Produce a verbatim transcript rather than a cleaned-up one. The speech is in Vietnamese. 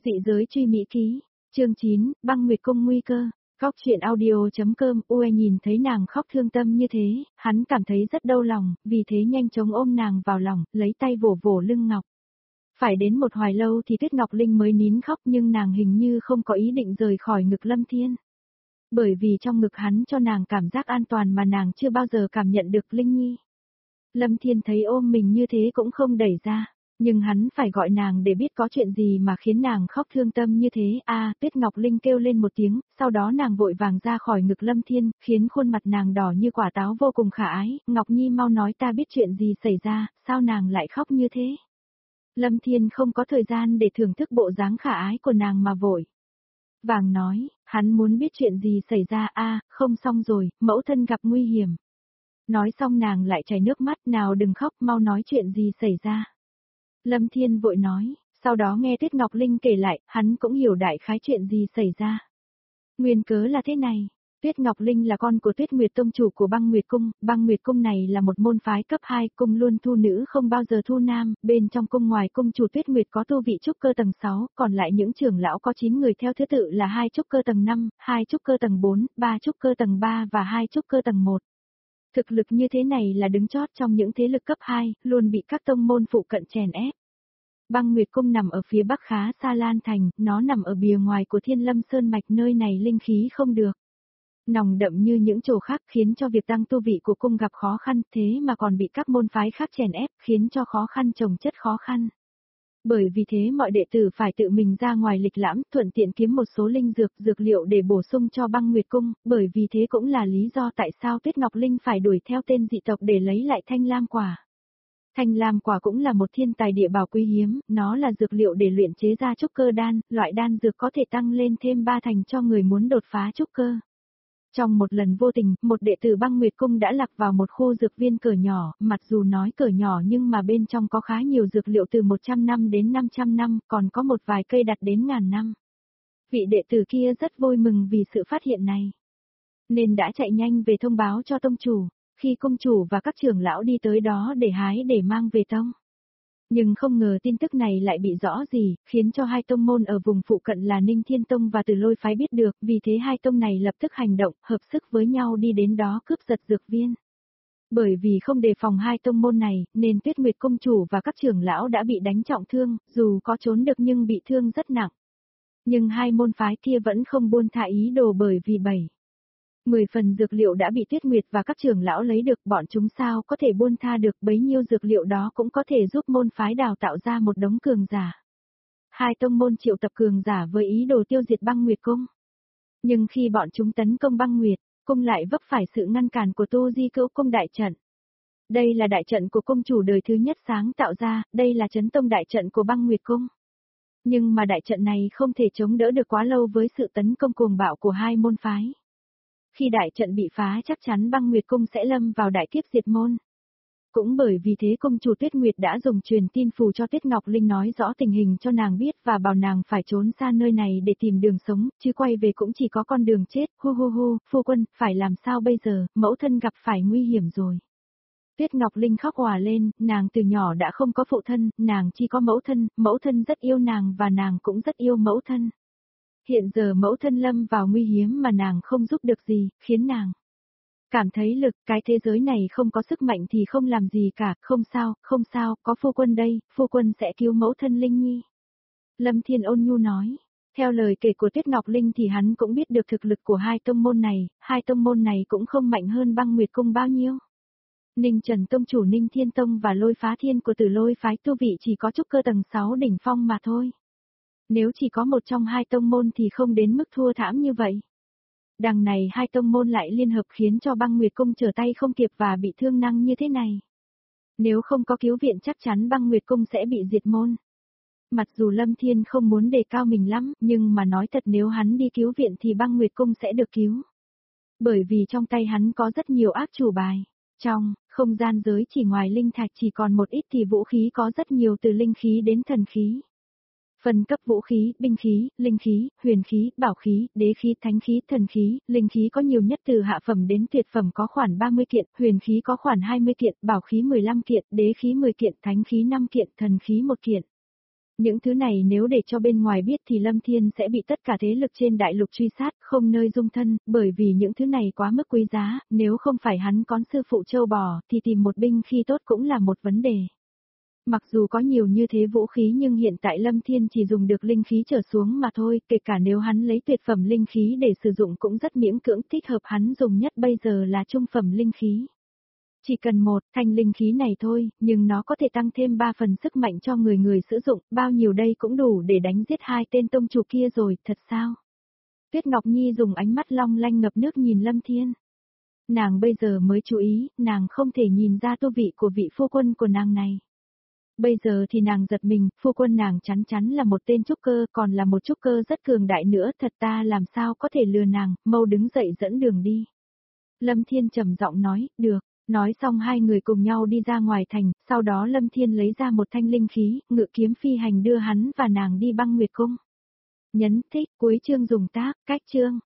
Dị giới truy mỹ ký, chương chín, băng nguyệt cung nguy cơ. Góc chuyện audio.com Ue nhìn thấy nàng khóc thương tâm như thế, hắn cảm thấy rất đau lòng, vì thế nhanh chóng ôm nàng vào lòng, lấy tay vỗ vỗ lưng Ngọc. Phải đến một hoài lâu thì Tuyết Ngọc Linh mới nín khóc, nhưng nàng hình như không có ý định rời khỏi ngực Lâm Thiên. Bởi vì trong ngực hắn cho nàng cảm giác an toàn mà nàng chưa bao giờ cảm nhận được. Linh Nhi. Lâm Thiên thấy ôm mình như thế cũng không đẩy ra. Nhưng hắn phải gọi nàng để biết có chuyện gì mà khiến nàng khóc thương tâm như thế. A, à, Tuyết Ngọc Linh kêu lên một tiếng, sau đó nàng vội vàng ra khỏi ngực Lâm Thiên, khiến khuôn mặt nàng đỏ như quả táo vô cùng khả ái. Ngọc Nhi mau nói ta biết chuyện gì xảy ra, sao nàng lại khóc như thế? Lâm Thiên không có thời gian để thưởng thức bộ dáng khả ái của nàng mà vội vàng nói, hắn muốn biết chuyện gì xảy ra. A, à, không xong rồi, mẫu thân gặp nguy hiểm. Nói xong nàng lại chảy nước mắt, nào đừng khóc, mau nói chuyện gì xảy ra. Lâm Thiên vội nói, sau đó nghe Tuyết Ngọc Linh kể lại, hắn cũng hiểu đại khái chuyện gì xảy ra. Nguyên cớ là thế này, Tuyết Ngọc Linh là con của Tuyết Nguyệt Tông chủ của Băng Nguyệt Cung, Băng Nguyệt Cung này là một môn phái cấp hai, cung luôn thu nữ không bao giờ thu nam, bên trong cung ngoài cung chủ Tuyết Nguyệt có tu vị trúc cơ tầng sáu, còn lại những trưởng lão có chín người theo thứ tự là hai trúc cơ tầng năm, hai trúc cơ tầng bốn, ba trúc cơ tầng ba và hai trúc cơ tầng một. Thực lực như thế này là đứng chót trong những thế lực cấp hai, luôn bị các tông môn phụ cận chèn ép. Băng Nguyệt Cung nằm ở phía bắc khá xa Lan Thành, nó nằm ở bìa ngoài của Thiên Lâm Sơn Mạch, nơi này linh khí không được nồng đậm như những chỗ khác, khiến cho việc tăng tu vị của cung gặp khó khăn, thế mà còn bị các môn phái khác chèn ép, khiến cho khó khăn chồng chất khó khăn. Bởi vì thế mọi đệ tử phải tự mình ra ngoài lịch lãm, thuận tiện kiếm một số linh dược, dược liệu để bổ sung cho Băng Nguyệt Cung, bởi vì thế cũng là lý do tại sao Tuyết Ngọc Linh phải đuổi theo tên dị tộc để lấy lại Thanh Lam Quả. Thanh Lam Quả cũng là một thiên tài địa bảo quý hiếm, nó là dược liệu để luyện chế ra trúc cơ đan, loại đan dược có thể tăng lên thêm ba thành cho người muốn đột phá trúc cơ. Trong một lần vô tình, một đệ tử Băng Nguyệt Cung đã lạc vào một khu dược viên cỡ nhỏ, mặc dù nói cỡ nhỏ nhưng mà bên trong có khá nhiều dược liệu từ một trăm năm đến năm trăm năm, còn có một vài cây đặt đến ngàn năm. Vị đệ tử kia rất vui mừng vì sự phát hiện này, nên đã chạy nhanh về thông báo cho tông chủ. Khi cung chủ và các trưởng lão đi tới đó để hái để mang về tông. Nhưng không ngờ tin tức này lại bị rõ gì, khiến cho hai tông môn ở vùng phụ cận là Ninh Thiên Tông và Từ Lôi Phái biết được, vì thế hai tông này lập tức hành động, hợp sức với nhau đi đến đó cướp giật dược viên. Bởi vì không đề phòng hai tông môn này, nên Tuyết Nguyệt cung chủ và các trưởng lão đã bị đánh trọng thương, dù có trốn được nhưng bị thương rất nặng. Nhưng hai môn phái kia vẫn không buông tha ý đồ, bởi vì bảy Mười phần dược liệu đã bị Tuyết Nguyệt và các trưởng lão lấy được, bọn chúng sao có thể buông tha được, bấy nhiêu dược liệu đó cũng có thể giúp môn phái đào tạo ra một đống cường giả. Hai tông môn triệu tập cường giả với ý đồ tiêu diệt Băng Nguyệt Cung. Nhưng khi bọn chúng tấn công Băng Nguyệt Cung lại vấp phải sự ngăn cản của Tu Di Cữu Cung đại trận. Đây là đại trận của cung chủ đời thứ nhất sáng tạo ra, đây là chấn tông đại trận của Băng Nguyệt Cung. Nhưng mà đại trận này không thể chống đỡ được quá lâu với sự tấn công cuồng bạo của hai môn phái. Khi đại trận bị phá chắc chắn Băng Nguyệt Cung sẽ lâm vào đại kiếp diệt môn. Cũng bởi vì thế cung chủ Tuyết Nguyệt đã dùng truyền tin phù cho Tuyết Ngọc Linh, nói rõ tình hình cho nàng biết và bảo nàng phải trốn xa nơi này để tìm đường sống, chứ quay về cũng chỉ có con đường chết. Hu hu hu, phu quân, phải làm sao bây giờ, mẫu thân gặp phải nguy hiểm rồi. Tuyết Ngọc Linh khóc òa lên, nàng từ nhỏ đã không có phụ thân, nàng chỉ có mẫu thân, mẫu thân rất yêu nàng và nàng cũng rất yêu mẫu thân. Hiện giờ mẫu thân lâm vào nguy hiểm mà nàng không giúp được gì, khiến nàng cảm thấy lực, cái thế giới này không có sức mạnh thì không làm gì cả. Không sao, không sao, có phu quân đây, phu quân sẽ cứu mẫu thân Linh Nhi. Lâm Thiên ôn nhu nói. Theo lời kể của Tuyết Ngọc Linh thì hắn cũng biết được thực lực của hai tông môn này, hai tông môn này cũng không mạnh hơn Băng Nguyệt Cung bao nhiêu. Ninh Trần Tông chủ Ninh Thiên Tông và Lôi Phá Thiên của Từ Lôi Phái tu vị chỉ có trúc cơ tầng sáu đỉnh phong mà thôi. Nếu chỉ có một trong hai tông môn thì không đến mức thua thảm như vậy. Đằng này hai tông môn lại liên hợp khiến cho Băng Nguyệt Cung trở tay không kịp và bị thương năng như thế này. Nếu không có cứu viện chắc chắn Băng Nguyệt Cung sẽ bị diệt môn. Mặc dù Lâm Thiên không muốn đề cao mình lắm, nhưng mà nói thật, nếu hắn đi cứu viện thì Băng Nguyệt Cung sẽ được cứu. Bởi vì trong tay hắn có rất nhiều ác chủ bài. Trong không gian giới chỉ ngoài linh thạch chỉ còn một ít thì vũ khí có rất nhiều, từ linh khí đến thần khí. Phân cấp vũ khí, binh khí, linh khí, huyền khí, bảo khí, đế khí, thánh khí, thần khí. Linh khí có nhiều nhất từ hạ phẩm đến tuyệt phẩm có khoảng ba mươi kiện, huyền khí có khoảng hai mươi kiện, bảo khí mười lăm kiện, đế khí mười kiện, thánh khí năm kiện, thần khí một kiện. Những thứ này nếu để cho bên ngoài biết thì Lâm Thiên sẽ bị tất cả thế lực trên đại lục truy sát, không nơi dung thân, bởi vì những thứ này quá mức quý giá, nếu không phải hắn có sư phụ châu bò, thì tìm một binh khí tốt cũng là một vấn đề. Mặc dù có nhiều như thế vũ khí nhưng hiện tại Lâm Thiên chỉ dùng được linh khí trở xuống mà thôi, kể cả nếu hắn lấy tuyệt phẩm linh khí để sử dụng cũng rất miễn cưỡng, thích hợp hắn dùng nhất bây giờ là trung phẩm linh khí. Chỉ cần một thanh linh khí này thôi, nhưng nó có thể tăng thêm ba phần sức mạnh cho người người sử dụng, bao nhiêu đây cũng đủ để đánh giết hai tên tông chủ kia rồi, thật sao? Tuyết Ngọc Nhi dùng ánh mắt long lanh ngập nước nhìn Lâm Thiên. Nàng bây giờ mới chú ý, nàng không thể nhìn ra tu vị của vị phu quân của nàng này. Bây giờ thì nàng giật mình, phu quân nàng chắn chắn là một tên trúc cơ, còn là một trúc cơ rất cường đại nữa, thật ta làm sao có thể lừa nàng, mau đứng dậy dẫn đường đi. Lâm Thiên trầm giọng nói, được. Nói xong hai người cùng nhau đi ra ngoài thành, sau đó Lâm Thiên lấy ra một thanh linh khí, ngự kiếm phi hành đưa hắn và nàng đi Băng Nguyệt Cung. Nhấn thích, cuối chương dùng tác, cách chương.